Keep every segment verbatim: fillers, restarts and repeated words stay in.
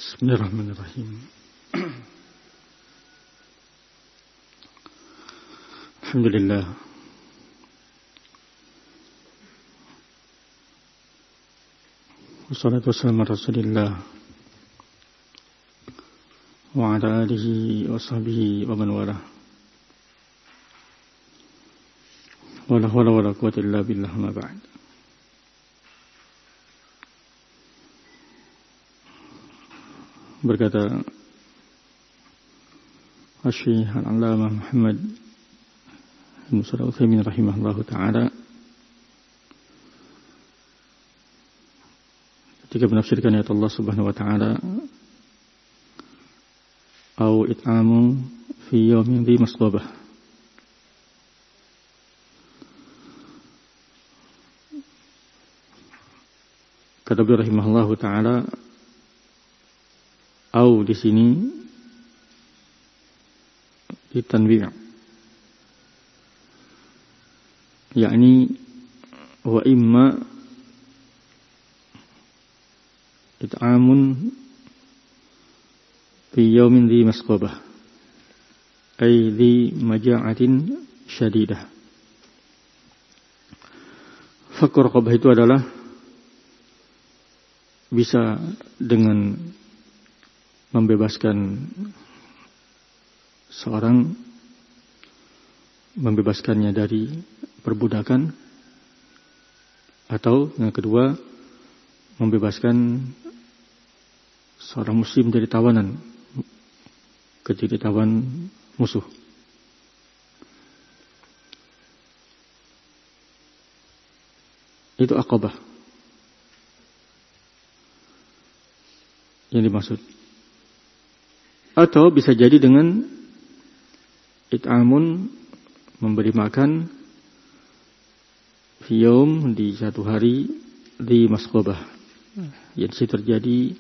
Bismillahirrahmanirrahim. Alhamdulillah. Wassalatu wassalamu ala Rasulillah wa ala alihi wa sahbihi wa man walah. Wala hawla wala quwwata illa billah, ma ba'd. Berkata Asy-Syaikh Al-'Allamah Muhammad bin Shalih Al-Utsaimin rahimahullahu taala ketika menafsirkan ayat Allah Subhanahu wa taala, au it'amu fi yawmin dhi masghabah, kata beliau rahimahullahu taala, au di sini ditanwi', yakni wa imma it'amun fi yawmin dhi masqabah, ay dhi maja'atin syadidah. Fakr raqabah itu adalah bisa dengan membebaskan seorang, membebaskannya dari perbudakan, atau yang kedua membebaskan seorang muslim dari tawanan ketika ditawan musuh. Itu aqabah yang dimaksud. Atau bisa jadi dengan it'amun, memberi makan, fiyum, di satu hari, di masqabah, yang situ terjadi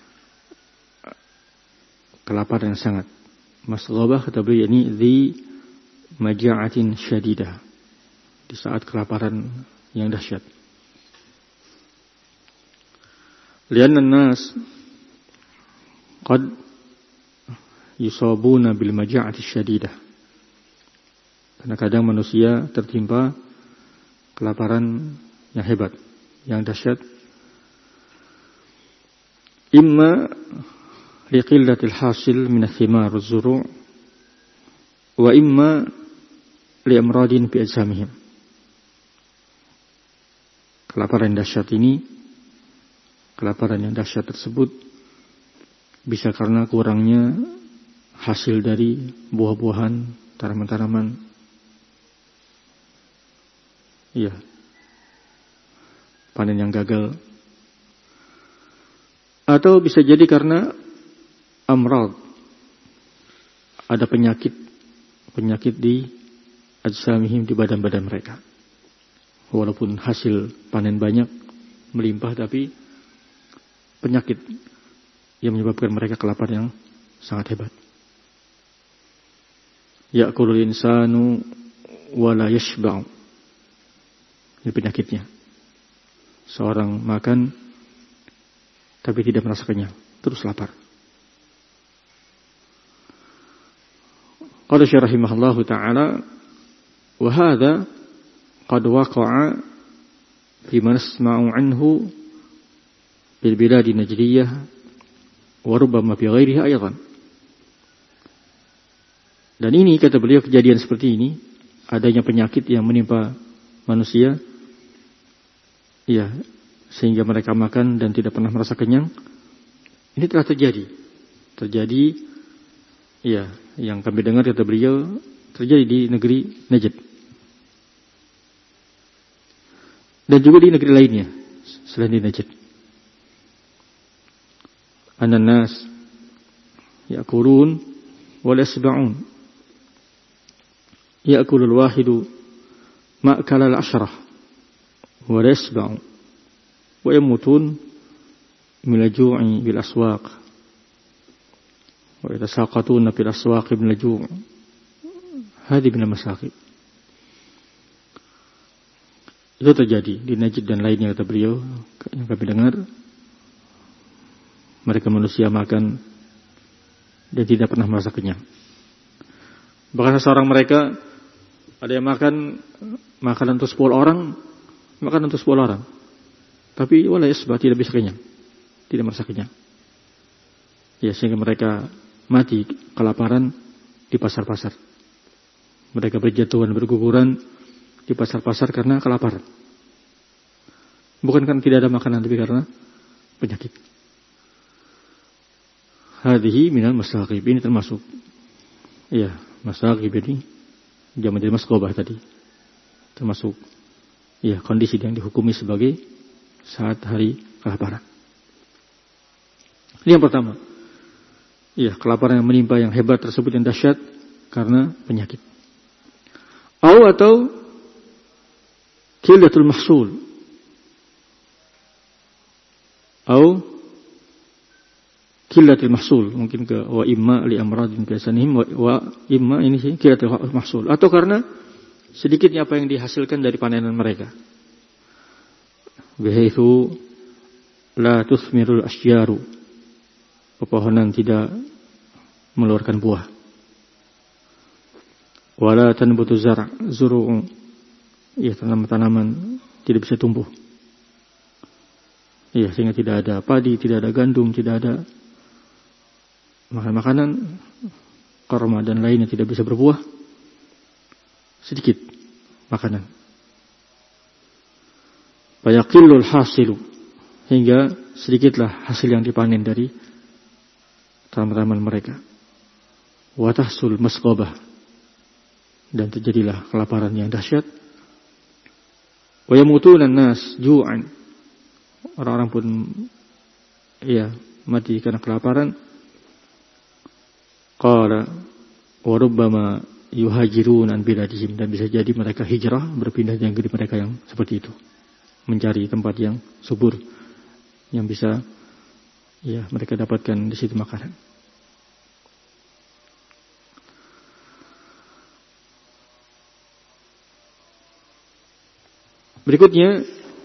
kelaparan yang sangat. Masqabah kata beliau ini di maja'atin syadidah, di saat kelaparan yang dahsyat. Lianna an-nas qad yusabuna bil maja'ati syadidah, karena kadang manusia tertimpa kelaparan yang hebat, yang dahsyat. Imma liqillatil hasil min ath-thimar az-zuru' wa imma li amradin fi ajsamihim. Kelaparan yang dahsyat ini, kelaparan yang dahsyat tersebut bisa karena kurangnya hasil dari buah-buahan, tanaman-tanaman. Iya. Panen yang gagal. Atau bisa jadi karena amrad. Ada penyakit, penyakit di ajsamihim, di badan-badan mereka. Walaupun hasil panen banyak, melimpah, tapi penyakit yang menyebabkan mereka kelaparan yang sangat hebat. Ya'kulul insanu wa la yashba'u. Ini penyakitnya. Seorang makan tapi tidak merasa kenyang, terus lapar. Qala Syekh rahimahullahu taala, wa hadha qad waqa'a fi man nasma'u anhu bil biladi najdiyah wa rubbama fi ghairiha aydan. Dan ini, kata beliau, kejadian seperti ini, adanya penyakit yang menimpa manusia, ya, sehingga mereka makan dan tidak pernah merasa kenyang. Ini telah terjadi. Terjadi, ya, yang kami dengar, kata beliau, terjadi di negeri Najd. Dan juga di negeri lainnya, selain di Najd. An-nas ya'kulun wa la yashba'un. Ya'kulul wahidu ma'kalal ashrah wa la yashba'u wa yamutun min al-ju'i bil aswaq wa yatasaqatuna fil aswaq min al-ju'. Hadi min al-masaqib. Itu terjadi di Najd dan lainnya, kata beliau, yang kami dengar. mereka manusia makan dan tidak pernah merasa kenyang. Bahkan seorang mereka ada yang makan makanan untuk sepuluh orang, makan untuk sepuluh orang, tapi wala yasbah, tidak bisa kenyang, tidak merasa kenyang. Ya, sehingga mereka mati kelaparan di pasar-pasar. Mereka berjatuhan, berguguran di pasar-pasar karena kelaparan. Bukan karena tidak ada makanan, tapi karena penyakit. Hadhihi minal masaqib, ini termasuk, ya, masaqib ini jamak dari masqobah tadi, termasuk, ya, kondisi yang dihukumi sebagai saat hari kelaparan. Ini yang pertama. Ya, kelaparan yang menimpa yang hebat tersebut, yang dahsyat karena penyakit. Au atau qillatul mahsul. Au qillatul mahsul, mungkin ke wa imma li amradin biasanihim wa, wa imma ini sih qillatul mahsul, atau karena sedikitnya apa yang dihasilkan dari panenan mereka. Bihaitsu la tuthmirul asyaru, pepohonan tidak mengeluarkan buah. Wala tanbutu zar' zuru'u, ya, tanaman-tanaman tidak bisa tumbuh. Ya, sehingga tidak ada padi, tidak ada gandum, tidak ada makanan korma dan lainnya tidak bisa berbuah. Sedikit makanan. Fayaqillul hasilu, hingga sedikitlah hasil yang dipanen dari tanaman-tanaman mereka. Wa tahsul masqabah, dan terjadilah kelaparan yang dahsyat. Wa yamutuna an-nas ju'an, orang-orang pun, ya, mati karena kelaparan. Qala wa rubbama yuhajirun an biladihim, dan bisa jadi mereka hijrah berpindah dari negeri mereka yang seperti itu, mencari tempat yang subur yang bisa, ya, mereka dapatkan di situ makanan. Berikutnya,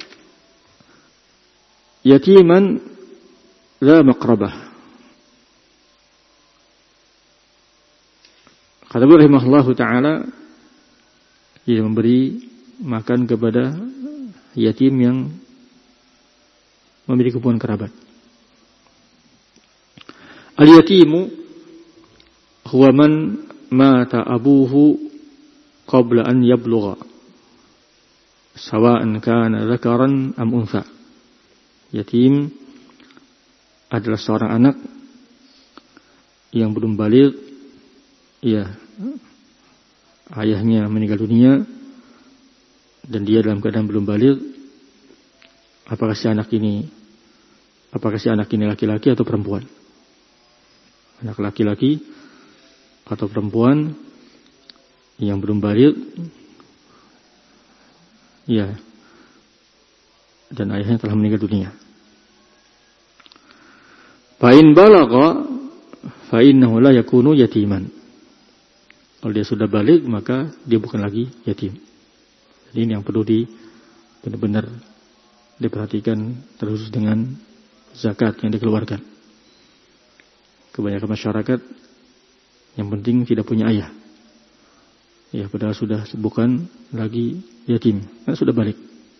yatiman la maqrabah. Kata beliau rahimahullahu ta'ala, ia memberi makan kepada yatim yang memiliki hubungan kerabat. Al-yatimu huwa man mata abuhu qabla an yablugha, sawa'an kana dzakaran am untha. Yatim adalah seorang anak yang belum baligh, ya, ayahnya meninggal dunia dan dia dalam keadaan belum baligh. Apakah si anak ini apakah si anak ini laki-laki atau perempuan? Anak laki-laki atau perempuan yang belum baligh, ya, dan ayahnya telah meninggal dunia. Fa in balagha fa innahu la yakunu yatiman. Kalau dia sudah baligh, maka dia bukan lagi yatim. Jadi ini yang perlu di benar-benar diperhatikan, terkhusus dengan zakat yang dikeluarkan. Kebanyakan masyarakat yang penting tidak punya ayah, ya, padahal sudah bukan lagi yatim, karena sudah balik.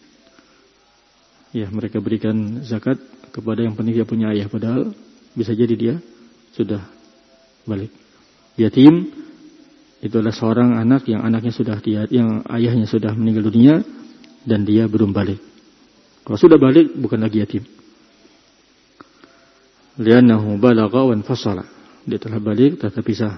Ya, mereka berikan zakat kepada yang penting dia punya ayah, padahal bisa jadi dia sudah balik. Yatim itu adalah seorang anak yang anaknya sudah dia, yang ayahnya sudah meninggal dunia dan dia belum balik. Kalau sudah balik bukan lagi yatim. Li'annahu balagha wa infasala, dia telah balik telah terpisah.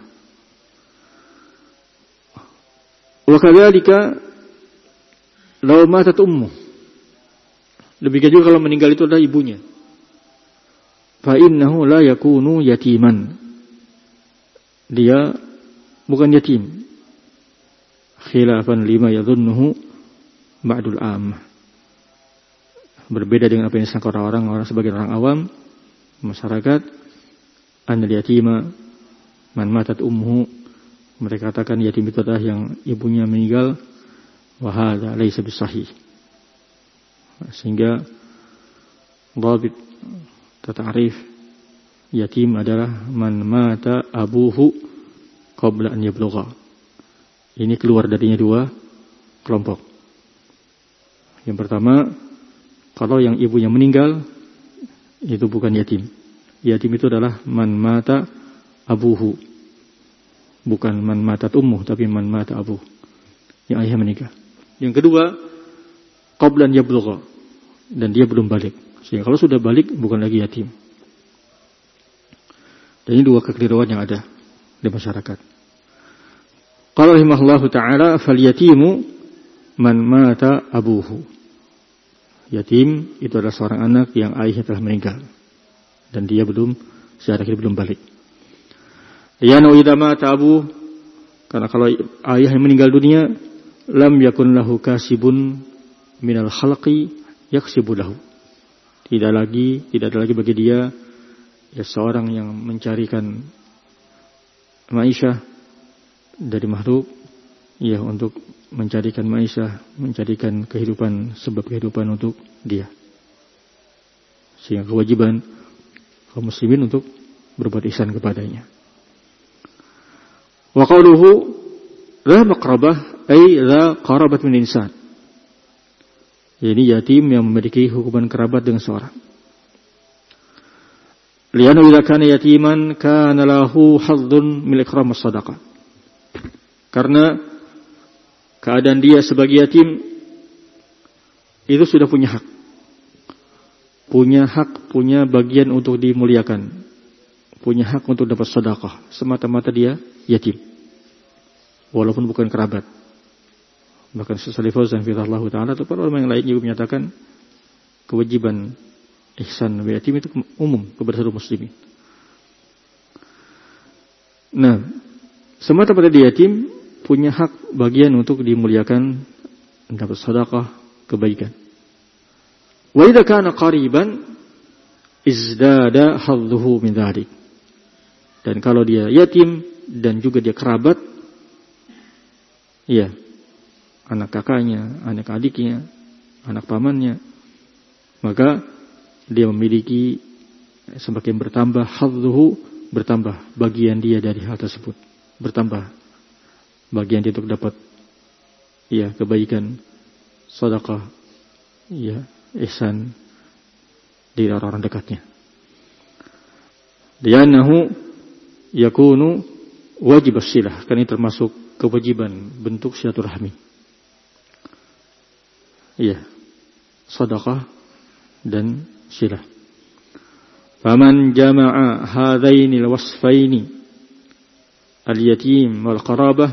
Wa kadzalika law matat ummuh, demikian juga kalau meninggal itu adalah ibunya. Fa innahu la yakunu yatiman, dia bukan yatim. Khilafan lima yadhunnuhu ba'dul ammah, berbeda dengan apa yang disangka orang-orang orang sebagian orang awam masyarakat. Anal yatima man matat ummuhu, mereka katakan yatim itu adalah yang ibunya meninggal. Wa hadza laysa bisahih, sehingga dhabit ta'rif yatim adalah man mata abuhu qabla an yablugha. Ini keluar darinya dua kelompok. Yang pertama, kalau yang ibunya meninggal, itu bukan yatim. Yatim itu adalah man mata abuhu. Bukan man mata ummuh, tapi man mata abuh. Yang ayah meninggal. Yang kedua, qabla an yablugha. Dan dia belum balik. Sehingga kalau sudah balik, bukan lagi yatim. Dan ini dua kekeliruan yang ada di masyarakat. Qala rahimahullahu ta'ala, fal yatimu man mata abuhu. Yatim itu adalah seorang anak yang ayahnya telah meninggal dan dia belum secara akhir belum balik. Liyana idza mata abu, karena kalau ayah yang meninggal dunia, lam yakun lahu kasibun minal khalqi yaksibu lahu. Tidak lagi, tidak ada lagi bagi dia ya seorang yang mencarikan maisha dari makhluk ya untuk mencarikan maisha, mencarikan kehidupan, sebab kehidupan untuk dia. Sehingga kewajiban kaum muslimin untuk berbuat ihsan kepadanya. Wa qawluhu la maqrabah ay la qarabat min insan. Ini yatim yang memiliki hubungan kerabat dengan seorang. Li'anna idza kana yatiman kana lahu haddun min ikram as-sadaqah. Karena keadaan dia sebagai yatim itu sudah punya hak. Punya hak, punya bagian untuk dimuliakan. Punya hak untuk dapat sedekah. Semata-mata dia yatim. Walaupun bukan kerabat. Bahkan Syekh Fauzan fillahu taala atau para ulama yang lain juga menyatakan kewajiban ihsan bil yatim itu umum kepada seluruh muslimin. Nah, semata-mata dia yatim punya hak bagian untuk dimuliakan, dapat sedekah, kebaikan. Wa idza kana qariban izdada hadduhu min dzalik. Dan kalau dia yatim dan juga dia kerabat, ya, anak kakaknya, anak adiknya, anak pamannya, maka dia memiliki semakin bertambah hadduhu, bertambah bagian dia dari hal tersebut, bertambah bagian dia untuk dapat ya kebaikan, sedekah, ya ihsan dari orang-orang dekatnya. Li'annahu yakunu wajib as-silah, karena ini termasuk kewajiban bentuk silaturahmi. Iya, sedekah dan silah. Faman jama'a hadaini al-wasfaini al-yatim wal qarabah,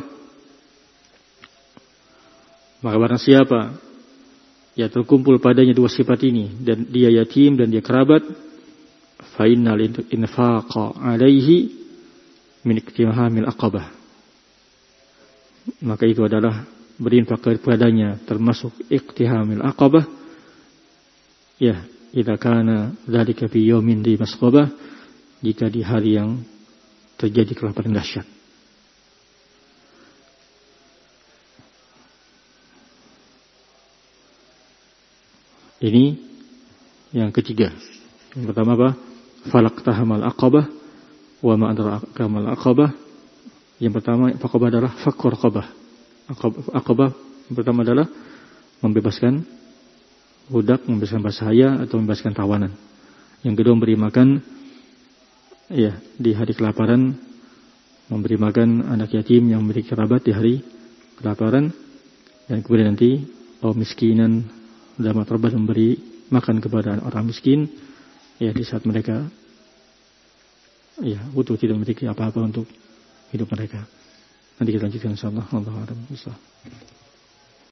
maka barang siapa ya terkumpul padanya dua sifat ini, dan dia yatim dan dia kerabat, fa innal infaqa alaihi min iktihamil aqabah, maka itu adalah berinfak kepadanya termasuk iktihamil aqabah, ya idza kana dzalika fi yaumin di masqabah, jika di hari yang terjadi kelaparan dahsyat. Ini yang ketiga. Yang pertama apa? Falaqtahamal aqabah wa ma adraka mal aqabah. Yang pertama aqabah adalah fakkur aqabah. Aqabah yang pertama adalah membebaskan budak, membebaskan bahaya atau membebaskan tawanan. Yang kedua memberi makan ya di hari kelaparan, memberi makan anak yatim yang memiliki kerabat di hari kelaparan, dan kemudian nanti kaum miskinan dalam terbat memberi makan kepada orang miskin ya di saat mereka ya butuh, tidak memiliki apa-apa untuk hidup mereka. Nanti kita lanjutkan insyaallah. Allahu a'lam bishawab.